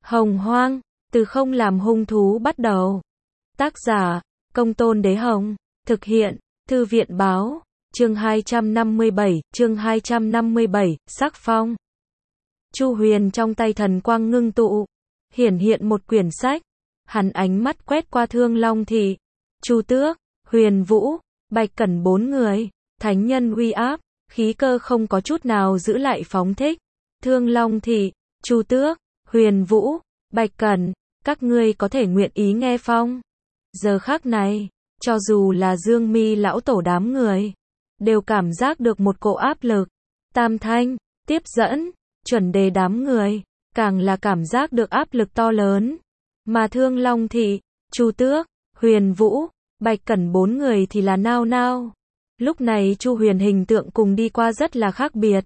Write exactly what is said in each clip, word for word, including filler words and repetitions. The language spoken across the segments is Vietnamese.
Hồng Hoang, từ không làm hung thú bắt đầu. Tác giả, Công Tôn Đế Hồng. Thực hiện, Thư viện Báo. Chương hai trăm năm mươi bảy, chương hai trăm năm mươi bảy, Sắc Phong. Chu Huyền trong tay thần quang ngưng tụ, hiển hiện một quyển sách. Hắn ánh mắt quét qua Thương Long Thị, Chu Tước, Huyền Vũ, Bạch Cẩn bốn người, thánh nhân uy áp, khí cơ không có chút nào giữ lại phóng thích. Thương Long Thị, Chu Tước, Huyền Vũ, Bạch Cẩn, các ngươi có thể nguyện ý nghe phong. Giờ khắc này, cho dù là Dương Mi lão tổ đám người, đều cảm giác được một cỗ áp lực. Tam Thanh, Tiếp Dẫn, Chuẩn Đề đám người, càng là cảm giác được áp lực to lớn. Mà Thương Long Thị, Chu Tước, Huyền Vũ, Bạch Cẩn bốn người thì là nao nao. Lúc này Chu Huyền hình tượng cùng đi qua rất là khác biệt.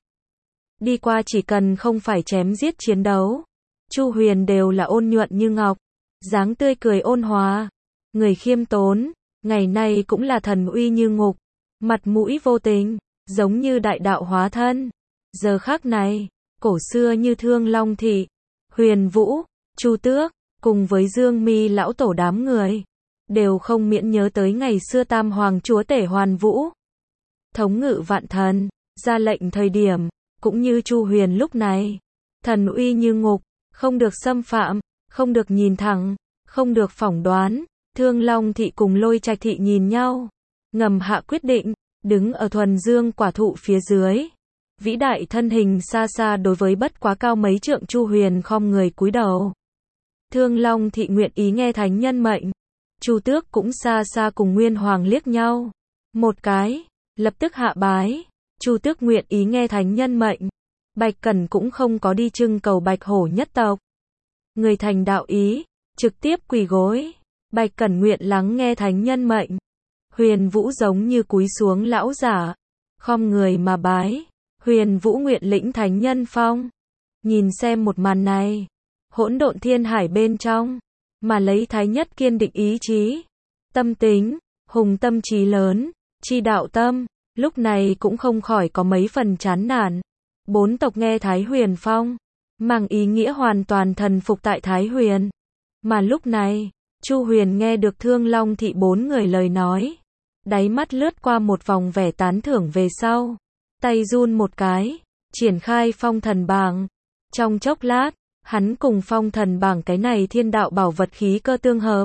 Đi qua chỉ cần không phải chém giết chiến đấu, Chu Huyền đều là ôn nhuận như ngọc, dáng tươi cười ôn hòa, người khiêm tốn, ngày nay cũng là thần uy như ngục, mặt mũi vô tình, giống như đại đạo hóa thân. Giờ khắc này, cổ xưa như Thương Long Thị, Huyền Vũ, Chu Tước, cùng với Dương Mi lão tổ đám người, đều không miễn nhớ tới ngày xưa Tam Hoàng Chúa Tể Hoàn Vũ, thống ngự vạn thần, ra lệnh thời điểm, cũng như Chu Huyền lúc này, thần uy như ngục, không được xâm phạm, không được nhìn thẳng, không được phỏng đoán. Thương Long Thị cùng Lôi Trạch Thị nhìn nhau, ngầm hạ quyết định, đứng ở thuần dương quả thụ phía dưới. Vĩ đại thân hình xa xa đối với bất quá cao mấy trượng Chu Huyền khom người cúi đầu. Thương Long Thị nguyện ý nghe thánh nhân mệnh. Chu Tước cũng xa xa cùng Nguyên Hoàng liếc nhau. Một cái, lập tức hạ bái. Chu Tước nguyện ý nghe thánh nhân mệnh. Bạch Cẩn cũng không có đi trưng cầu Bạch Hổ nhất tộc. Người thành đạo ý, trực tiếp quỳ gối. Bạch Cẩn nguyện lắng nghe thánh nhân mệnh. Huyền Vũ giống như cúi xuống lão giả, khom người mà bái. Huyền Vũ nguyện lĩnh thánh nhân phong. Nhìn xem một màn này, hỗn độn thiên hải bên trong, mà lấy thái nhất kiên định ý chí, tâm tính, hùng tâm trí lớn, chi đạo tâm, lúc này cũng không khỏi có mấy phần chán nản. Bốn tộc nghe Thái Huyền phong, mang ý nghĩa hoàn toàn thần phục tại Thái Huyền. Mà lúc này, Chu Huyền nghe được Thương Long Thị bốn người lời nói, đáy mắt lướt qua một vòng vẻ tán thưởng về sau, tay run một cái, triển khai phong thần bảng. Trong chốc lát, hắn cùng phong thần bảng cái này thiên đạo bảo vật khí cơ tương hợp.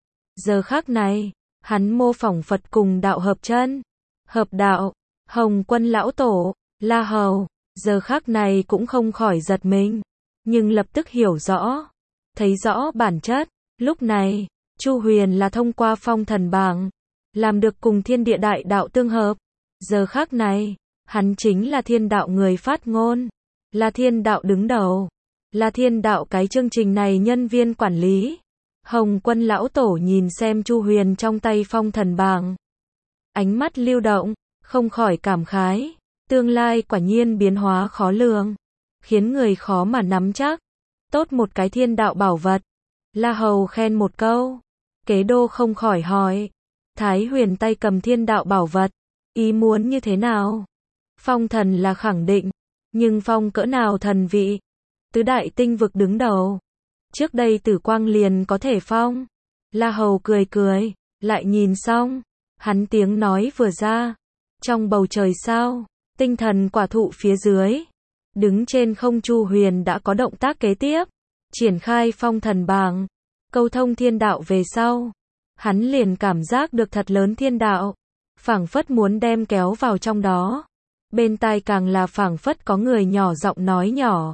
Giờ khắc này, hắn mô phỏng Phật cùng đạo hợp chân, hợp đạo. Hồng Quân lão tổ, La Hầu, giờ khắc này cũng không khỏi giật mình, nhưng lập tức hiểu rõ, thấy rõ bản chất. Lúc này, Chu Huyền là thông qua phong thần bảng, làm được cùng thiên địa đại đạo tương hợp. Giờ khắc này, hắn chính là thiên đạo người phát ngôn, là thiên đạo đứng đầu, là thiên đạo cái chương trình này nhân viên quản lý. Hồng Quân lão tổ nhìn xem Chu Huyền trong tay phong thần bảng, ánh mắt lưu động, không khỏi cảm khái, tương lai quả nhiên biến hóa khó lường, khiến người khó mà nắm chắc. Tốt một cái thiên đạo bảo vật. La Hầu khen một câu. Kế đô không khỏi hỏi, Thái Huyền tay cầm thiên đạo bảo vật, ý muốn như thế nào? Phong thần là khẳng định, nhưng phong cỡ nào thần vị? Tứ đại tinh vực đứng đầu, trước đây Tử Quang liền có thể phong. La Hầu cười cười, lại nhìn xong, hắn tiếng nói vừa ra, trong bầu trời sao, tinh thần quả thụ phía dưới, đứng trên không Chu Huyền đã có động tác kế tiếp, triển khai phong thần bảng, câu thông thiên đạo về sau, hắn liền cảm giác được thật lớn thiên đạo, phảng phất muốn đem kéo vào trong đó. Bên tai càng là phảng phất có người nhỏ giọng nói nhỏ,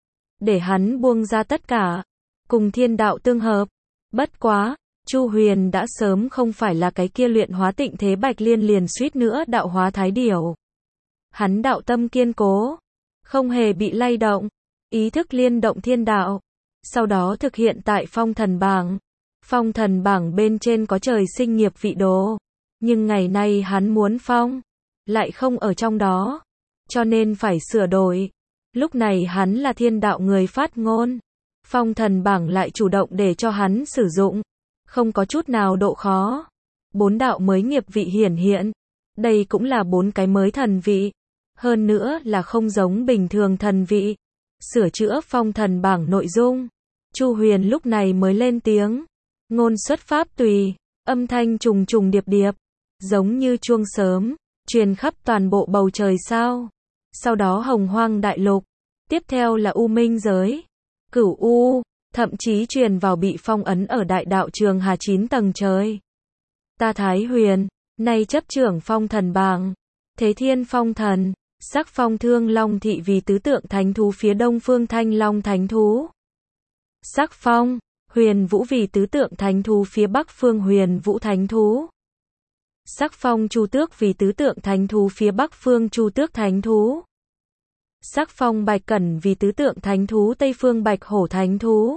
để hắn buông ra tất cả, cùng thiên đạo tương hợp. Bất quá, Chu Huyền đã sớm không phải là cái kia luyện hóa tịnh thế Bạch Liên liền suýt nữa đạo hóa thái điểu. Hắn đạo tâm kiên cố, không hề bị lay động, ý thức liên động thiên đạo, sau đó thực hiện tại phong thần bảng. Phong thần bảng bên trên có trời sinh nghiệp vị đồ, nhưng ngày nay hắn muốn phong, lại không ở trong đó, cho nên phải sửa đổi. Lúc này hắn là thiên đạo người phát ngôn, phong thần bảng lại chủ động để cho hắn sử dụng, không có chút nào độ khó. Bốn đạo mới nghiệp vị hiển hiện, đây cũng là bốn cái mới thần vị, hơn nữa là không giống bình thường thần vị. Sửa chữa phong thần bảng nội dung, Chu Huyền lúc này mới lên tiếng. Ngôn xuất pháp tùy, âm thanh trùng trùng điệp điệp, giống như chuông sớm, truyền khắp toàn bộ bầu trời sao. Sau đó Hồng Hoang đại lục, tiếp theo là U Minh giới, Cửu U, thậm chí truyền vào bị phong ấn ở đại đạo trường Hà chín tầng trời. Ta Thái Huyền, nay chấp trưởng phong thần bảng, Thế Thiên phong thần, sắc phong Thương Long thị vì tứ tượng thánh thú phía đông phương Thanh Long thánh thú. Sắc phong Huyền Vũ vì tứ tượng thánh thú phía bắc phương Huyền Vũ thánh thú. Sắc phong Chu Tước vì tứ tượng thánh thú phía bắc phương Chu Tước thánh thú. Sắc phong Bạch Cẩn vì tứ tượng thánh thú tây phương Bạch Hổ thánh thú.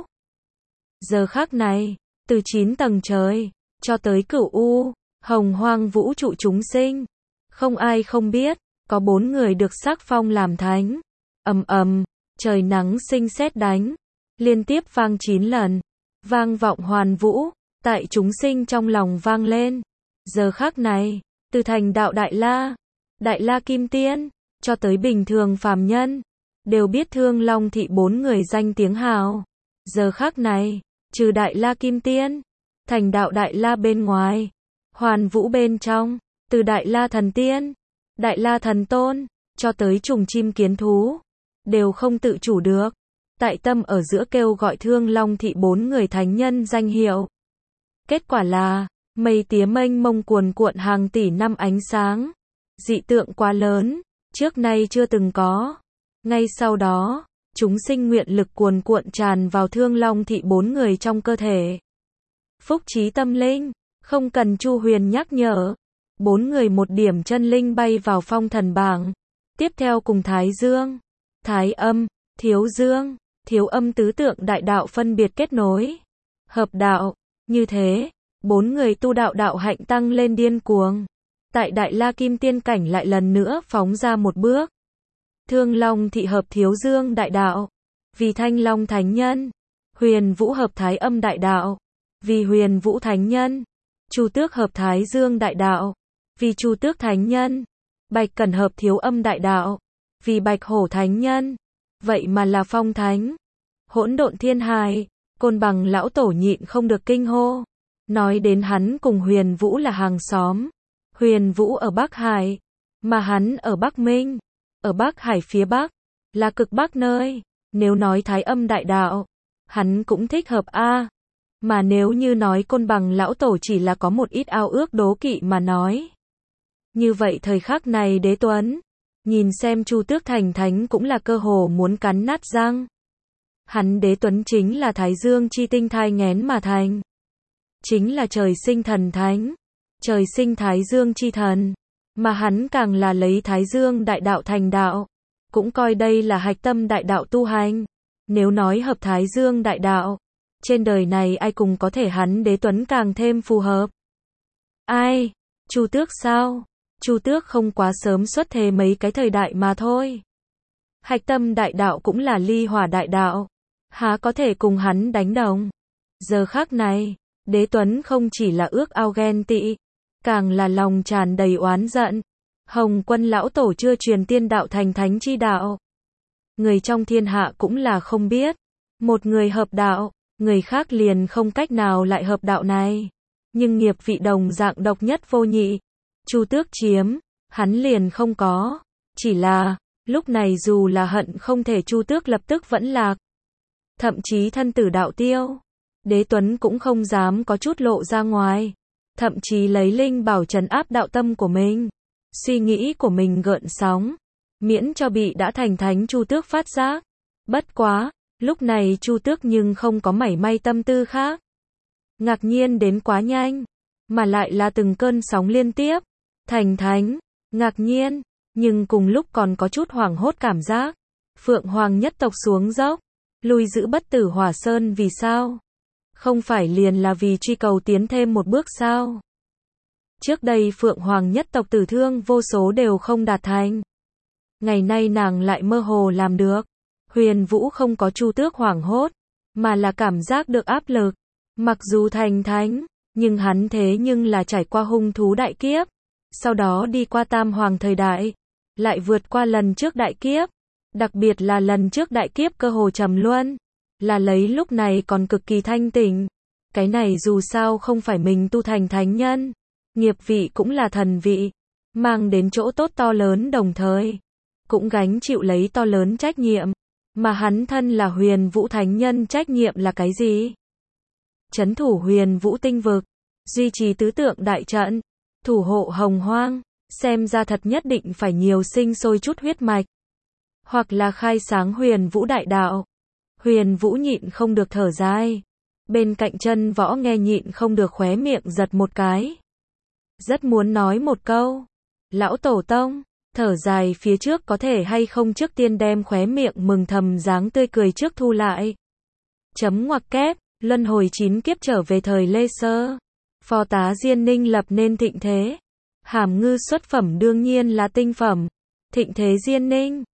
Giờ khắc này, từ chín tầng trời cho tới Cửu U, Hồng Hoang vũ trụ chúng sinh, không ai không biết, có bốn người được sắc phong làm thánh. Ầm ầm, trời nắng sinh sét đánh, liên tiếp vang chín lần, vang vọng hoàn vũ, tại chúng sinh trong lòng vang lên. Giờ khắc này, từ thành đạo Đại La, Đại La Kim Tiên, cho tới bình thường phàm nhân, đều biết Thương Long thị bốn người danh tiếng hào. Giờ khắc này, trừ Đại La Kim Tiên, thành đạo Đại La bên ngoài, hoàn vũ bên trong, từ Đại La Thần Tiên, Đại La Thần Tôn, cho tới trùng chim kiến thú, đều không tự chủ được, tại tâm ở giữa kêu gọi Thương Long thị bốn người thánh nhân danh hiệu. Kết quả là, mây tía mênh mông cuồn cuộn hàng tỷ năm ánh sáng, dị tượng quá lớn, trước nay chưa từng có. Ngay sau đó, chúng sinh nguyện lực cuồn cuộn tràn vào Thương Long thị bốn người trong cơ thể. Phúc trí tâm linh, không cần Chu Huyền nhắc nhở, bốn người một điểm chân linh bay vào phong thần bảng. Tiếp theo cùng Thái Dương, Thái Âm, Thiếu Dương, Thiếu Âm tứ tượng đại đạo phân biệt kết nối, hợp đạo. Như thế, bốn người tu đạo đạo hạnh tăng lên điên cuồng. Tại Đại La Kim Tiên cảnh lại lần nữa phóng ra một bước. Thương Long thị hợp Thiếu Dương đại đạo, vì Thanh Long thánh nhân. Huyền Vũ hợp Thái Âm đại đạo, vì Huyền Vũ thánh nhân. Chu Tước hợp Thái Dương đại đạo, vì Chu Tước thánh nhân. Bạch Cẩn hợp Thiếu Âm đại đạo, vì Bạch Hổ thánh nhân. Vậy mà là phong thánh. Hỗn độn thiên hải, Côn Bằng lão tổ nhịn không được kinh hô. Nói đến hắn cùng Huyền Vũ là hàng xóm. Huyền Vũ ở Bắc Hải, mà hắn ở Bắc Minh. Ở Bắc Hải phía Bắc, là cực Bắc nơi. Nếu nói Thái Âm đại đạo, hắn cũng thích hợp a. Mà nếu như nói Côn Bằng lão tổ chỉ là có một ít ao ước đố kỵ mà nói. Như vậy thời khắc này Đế Tuấn, nhìn xem Chu Tước thành thánh cũng là cơ hồ muốn cắn nát răng. Hắn Đế Tuấn chính là Thái Dương chi tinh thai nghén mà thành. Chính là trời sinh thần thánh, trời sinh Thái Dương chi thần, mà hắn càng là lấy Thái Dương đại đạo thành đạo, cũng coi đây là hạch tâm đại đạo tu hành. Nếu nói hợp Thái Dương đại đạo, trên đời này ai cùng có thể hắn Đế Tuấn càng thêm phù hợp. Ai? Chu Tước sao? Chu Tước không quá sớm xuất thế mấy cái thời đại mà thôi. Hạch tâm đại đạo cũng là ly hỏa đại đạo, há có thể cùng hắn đánh đồng. Giờ khắc này, Đế Tuấn không chỉ là ước ao ghen tị, càng là lòng tràn đầy oán giận. Hồng Quân lão tổ chưa truyền tiên đạo thành thánh chi đạo. Người trong thiên hạ cũng là không biết. Một người hợp đạo, người khác liền không cách nào lại hợp đạo này. Nhưng nghiệp vị đồng dạng độc nhất vô nhị. Chu Tước chiếm, hắn liền không có. Chỉ là, lúc này dù là hận không thể Chu Tước lập tức vẫn lạc. Thậm chí thân tử đạo tiêu. Đế Tuấn cũng không dám có chút lộ ra ngoài. Thậm chí lấy linh bảo trấn áp đạo tâm của mình. Suy nghĩ của mình gợn sóng. Miễn cho bị đã thành thánh Chu Tước phát giác. Bất quá, lúc này Chu Tước nhưng không có mảy may tâm tư khác. Ngạc nhiên đến quá nhanh. Mà lại là từng cơn sóng liên tiếp. Thành thánh, ngạc nhiên, nhưng cùng lúc còn có chút hoảng hốt cảm giác. Phượng Hoàng nhất tộc xuống dốc, lui giữ bất tử Hỏa Sơn vì sao? Không phải liền là vì truy cầu tiến thêm một bước sao? Trước đây Phượng Hoàng nhất tộc tử thương vô số đều không đạt thành. Ngày nay nàng lại mơ hồ làm được. Huyền Vũ không có Chu Tước hoảng hốt, mà là cảm giác được áp lực. Mặc dù thành thánh, nhưng hắn thế nhưng là trải qua hung thú đại kiếp. Sau đó đi qua tam hoàng thời đại, lại vượt qua lần trước đại kiếp. Đặc biệt là lần trước đại kiếp cơ hồ trầm luân. là lấy lúc này còn cực kỳ thanh tỉnh. Cái này dù sao không phải mình tu thành thánh nhân. Nghiệp vị cũng là thần vị, mang đến chỗ tốt to lớn đồng thời, cũng gánh chịu lấy to lớn trách nhiệm. Mà hắn thân là Huyền Vũ Thánh Nhân, trách nhiệm là cái gì? Trấn thủ Huyền Vũ tinh vực, duy trì tứ tượng đại trận, thủ hộ hồng hoang, xem ra thật nhất định phải nhiều sinh sôi chút huyết mạch, hoặc là khai sáng Huyền Vũ đại đạo. Huyền Vũ nhịn không được thở dài, bên cạnh chân võ nghe nhịn không được khóe miệng giật một cái. Rất muốn nói một câu, lão tổ tông, thở dài phía trước có thể hay không trước tiên đem khóe miệng mừng thầm dáng tươi cười trước thu lại. Chấm ngoặc kép, luân hồi chín kiếp trở về thời Lê Sơ. Phò tá Diên Ninh lập nên thịnh thế. Hàm ngư xuất phẩm đương nhiên là tinh phẩm. Thịnh thế Diên Ninh.